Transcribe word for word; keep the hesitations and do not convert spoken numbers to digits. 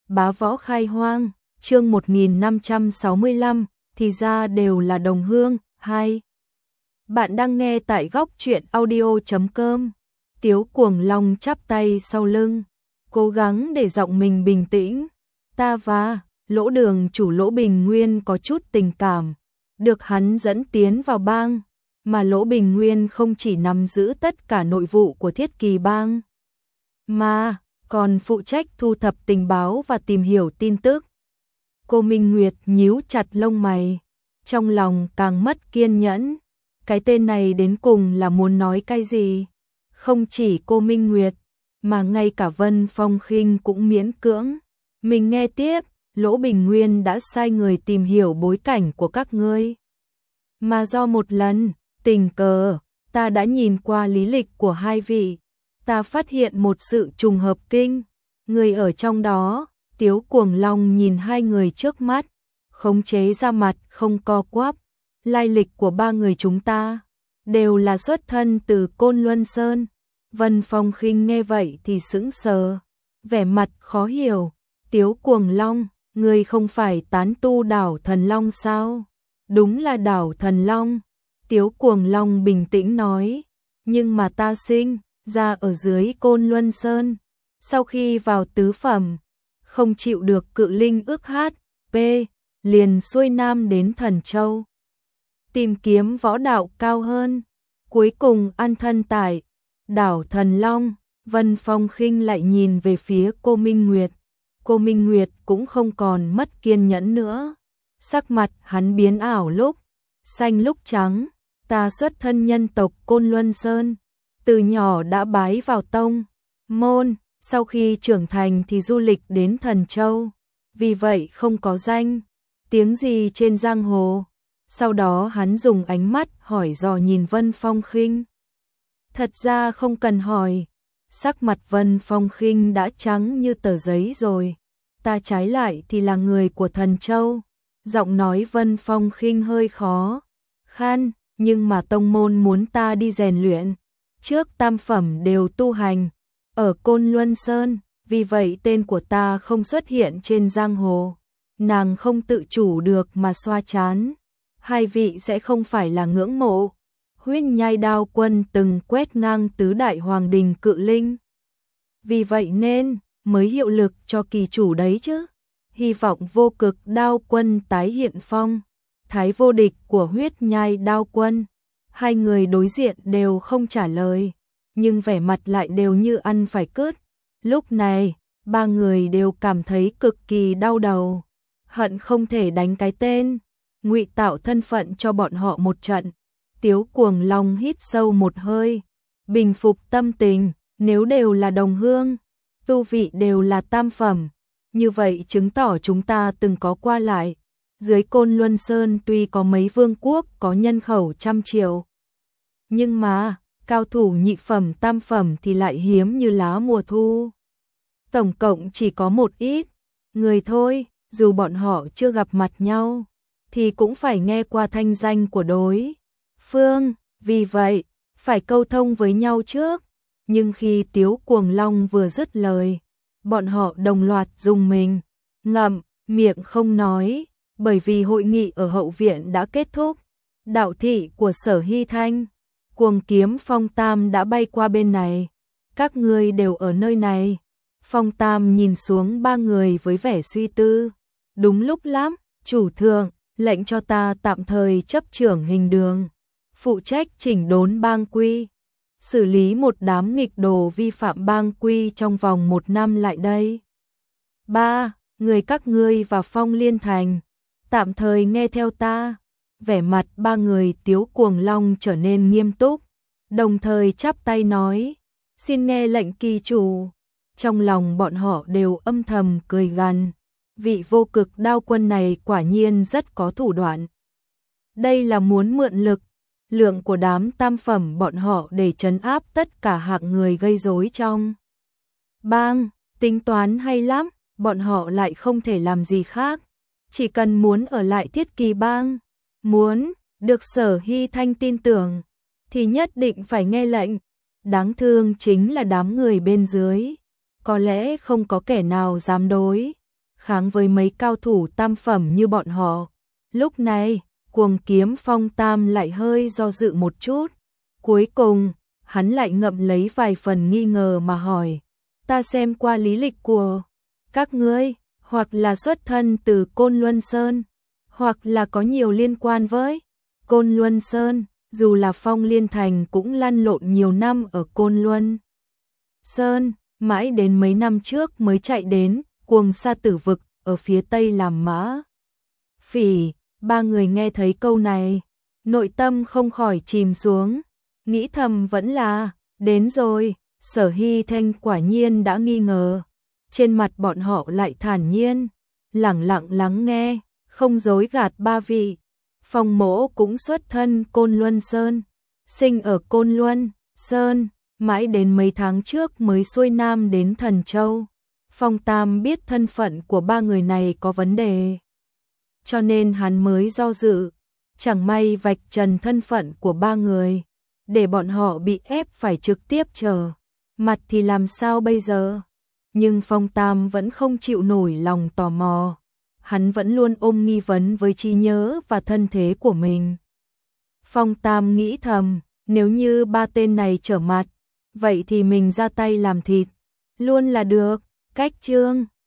Bá Võ Khai Hoang, chương một nghìn năm trăm sáu mươi lăm, thì ra đều là đồng hương, hai. Bạn đang nghe tại góc truyện audio chấm com. Tiếu Cuồng Long chắp tay sau lưng, cố gắng để giọng mình bình tĩnh. Ta và Lỗ Đường chủ Lỗ Bình Nguyên có chút tình cảm, được hắn dẫn tiến vào bang, mà Lỗ Bình Nguyên không chỉ nắm giữ tất cả nội vụ của Thiết Kỳ bang, mà còn phụ trách thu thập tình báo và tìm hiểu tin tức. Cô Minh Nguyệt nhíu chặt lông mày, trong lòng càng mất kiên nhẫn. Cái tên này đến cùng là muốn nói cái gì? Không chỉ cô Minh Nguyệt, mà ngay cả Vân Phong Khinh cũng miễn cưỡng. Mình nghe tiếp, Lỗ Bình Nguyên đã sai người tìm hiểu bối cảnh của các ngươi. Mà do một lần, tình cờ, ta đã nhìn qua lý lịch của hai vị. Ta phát hiện một sự trùng hợp kinh. Người ở trong đó, Tiếu Cuồng Long nhìn hai người trước mắt, khống chế ra mặt không co quắp. Lai lịch của ba người chúng ta đều là xuất thân từ Côn Luân Sơn. Vân Phong Khinh nghe vậy thì sững sờ, vẻ mặt khó hiểu. Tiếu Cuồng Long, người không phải tán tu đảo Thần Long sao? Đúng là đảo Thần Long. Tiếu Cuồng Long bình tĩnh nói, nhưng mà ta sinh ra ở dưới Côn Luân Sơn. Sau khi vào tứ phẩm, không chịu được cự linh ước hát pê, liền xuôi nam đến Thần Châu, tìm kiếm võ đạo cao hơn, cuối cùng an thân tại đảo Thần Long. Vân Phong Khinh lại nhìn về phía cô Minh Nguyệt. Cô Minh Nguyệt cũng không còn mất kiên nhẫn nữa. Sắc mặt hắn biến ảo lúc xanh lúc trắng. Ta xuất thân nhân tộc Côn Luân Sơn, từ nhỏ đã bái vào tông môn, sau khi trưởng thành thì du lịch đến Thần Châu, vì vậy không có danh tiếng gì trên giang hồ. Sau đó hắn dùng ánh mắt hỏi dò nhìn Vân Phong Khinh. Thật ra không cần hỏi, sắc mặt Vân Phong Khinh đã trắng như tờ giấy rồi. Ta trái lại thì là người của Thần Châu. Giọng nói Vân Phong Khinh hơi khó khăn, nhưng mà tông môn muốn ta đi rèn luyện. Trước tam phẩm đều tu hành ở Côn Luân Sơn, vì vậy tên của ta không xuất hiện trên giang hồ. Nàng không tự chủ được mà xoa trán. Hai vị sẽ không phải là ngưỡng mộ Huyết Nhai Đao Quân từng quét ngang tứ đại hoàng đình cự linh, vì vậy nên mới hiệu lực cho kỳ chủ đấy chứ? Hy vọng Vô Cực Đao Quân tái hiện phong thái vô địch của Huyết Nhai Đao Quân. Hai người đối diện đều không trả lời, nhưng vẻ mặt lại đều như ăn phải cứt. Lúc này, ba người đều cảm thấy cực kỳ đau đầu, hận không thể đánh cái tên, ngụy tạo thân phận cho bọn họ một trận. Tiếu Cuồng Long hít sâu một hơi, bình phục tâm tình. Nếu đều là đồng hương, tu vị đều là tam phẩm, như vậy chứng tỏ chúng ta từng có qua lại. Dưới Côn Luân Sơn tuy có mấy vương quốc có nhân khẩu trăm triệu, nhưng mà cao thủ nhị phẩm tam phẩm thì lại hiếm như lá mùa thu. Tổng cộng chỉ có một ít người thôi, dù bọn họ chưa gặp mặt nhau thì cũng phải nghe qua thanh danh của đối phương, vì vậy phải câu thông với nhau trước. Nhưng khi Tiếu Cuồng Long vừa dứt lời, bọn họ đồng loạt dùng mình, ngậm miệng không nói, bởi vì hội nghị ở hậu viện đã kết thúc. Đạo thị của Sở Hy Thanh, Cuồng Kiếm Phong Tam đã bay qua bên này. Các ngươi đều ở nơi này. Phong Tam nhìn xuống ba người với vẻ suy tư. Đúng lúc lắm, chủ thượng, lệnh cho ta tạm thời chấp trưởng hình đường, phụ trách chỉnh đốn bang quy, xử lý một đám nghịch đồ vi phạm bang quy trong vòng một năm lại đây. Ba, người các ngươi và Phong Liên Thành, tạm thời nghe theo ta. Vẻ mặt ba người Tiếu Cuồng Long trở nên nghiêm túc, đồng thời chắp tay nói, xin nghe lệnh kỳ chủ. Trong lòng bọn họ đều âm thầm cười gằn, vị Vô Cực Đao Quân này quả nhiên rất có thủ đoạn. Đây là muốn mượn lực lượng của đám tam phẩm bọn họ để trấn áp tất cả hạng người gây rối trong bang. Tính toán hay lắm, bọn họ lại không thể làm gì khác, chỉ cần muốn ở lại Thiết Kỳ bang, muốn được Sở Hy Thanh tin tưởng thì nhất định phải nghe lệnh. Đáng thương chính là đám người bên dưới, có lẽ không có kẻ nào dám đối kháng với mấy cao thủ tam phẩm như bọn họ. Lúc này, Cuồng Kiếm Phong Tam lại hơi do dự một chút. Cuối cùng, hắn lại ngậm lấy vài phần nghi ngờ mà hỏi, ta xem qua lý lịch của các ngươi, hoặc là xuất thân từ Côn Luân Sơn, hoặc là có nhiều liên quan với Côn Luân Sơn, dù là Phong Liên Thành cũng lăn lộn nhiều năm ở Côn Luân Sơn, mãi đến mấy năm trước mới chạy đến Cuồng Sa Tử Vực ở phía tây làm mã phỉ. Ba người nghe thấy câu này, nội tâm không khỏi chìm xuống, nghĩ thầm vẫn là, đến rồi, Sở Hy Thanh quả nhiên đã nghi ngờ. Trên mặt bọn họ lại thản nhiên, lẳng lặng lắng nghe, không dối gạt ba vị. Phong Mỗ cũng xuất thân Côn Luân Sơn, sinh ở Côn Luân Sơn, mãi đến mấy tháng trước mới xuôi nam đến Thần Châu. Phong Tam biết thân phận của ba người này có vấn đề, cho nên hắn mới do dự, chẳng may vạch trần thân phận của ba người, để bọn họ bị ép phải trực tiếp trở mặt thì làm sao bây giờ? Nhưng Phong Tam vẫn không chịu nổi lòng tò mò, hắn vẫn luôn ôm nghi vấn với trí nhớ và thân thế của mình. Phong Tam nghĩ thầm, nếu như ba tên này trở mặt, vậy thì mình ra tay làm thịt, luôn là được. Cách chương